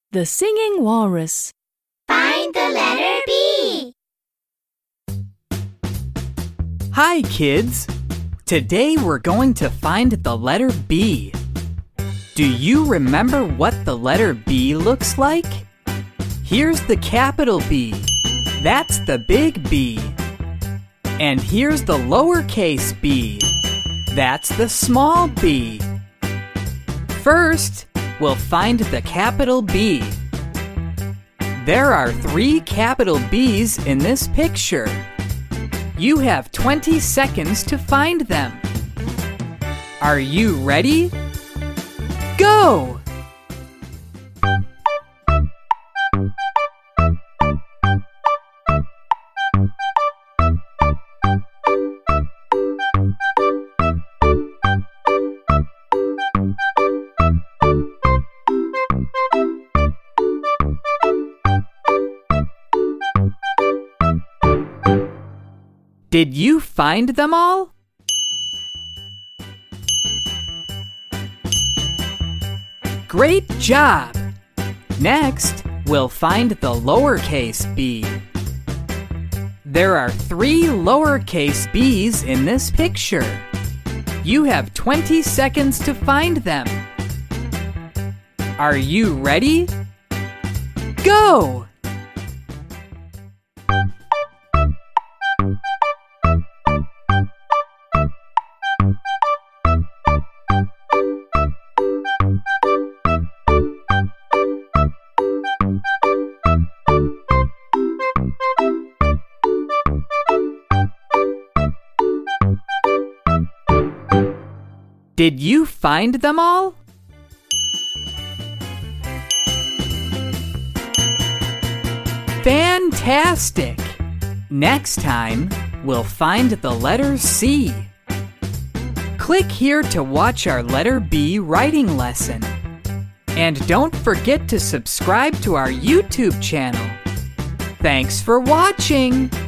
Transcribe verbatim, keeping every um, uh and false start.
The Singing Walrus. Find the letter B. Hi, kids! Today we're going to find the letter B. Do you remember what the letter B looks like? Here's the capital B. That's the big B. And here's the lowercase b. That's the small b. First, we'll find the capital B. There are three capital B's in this picture. You have twenty seconds to find them. Are you ready? Go! Did you find them all? Great job! Next, we'll find the lowercase b. There are three lowercase b's in this picture. You have twenty seconds to find them. Are you ready? Go! Did you find them all? Fantastic! Next time, we'll find the letter C. Click here to watch our letter B writing lesson. And don't forget to subscribe to our YouTube channel. Thanks for watching!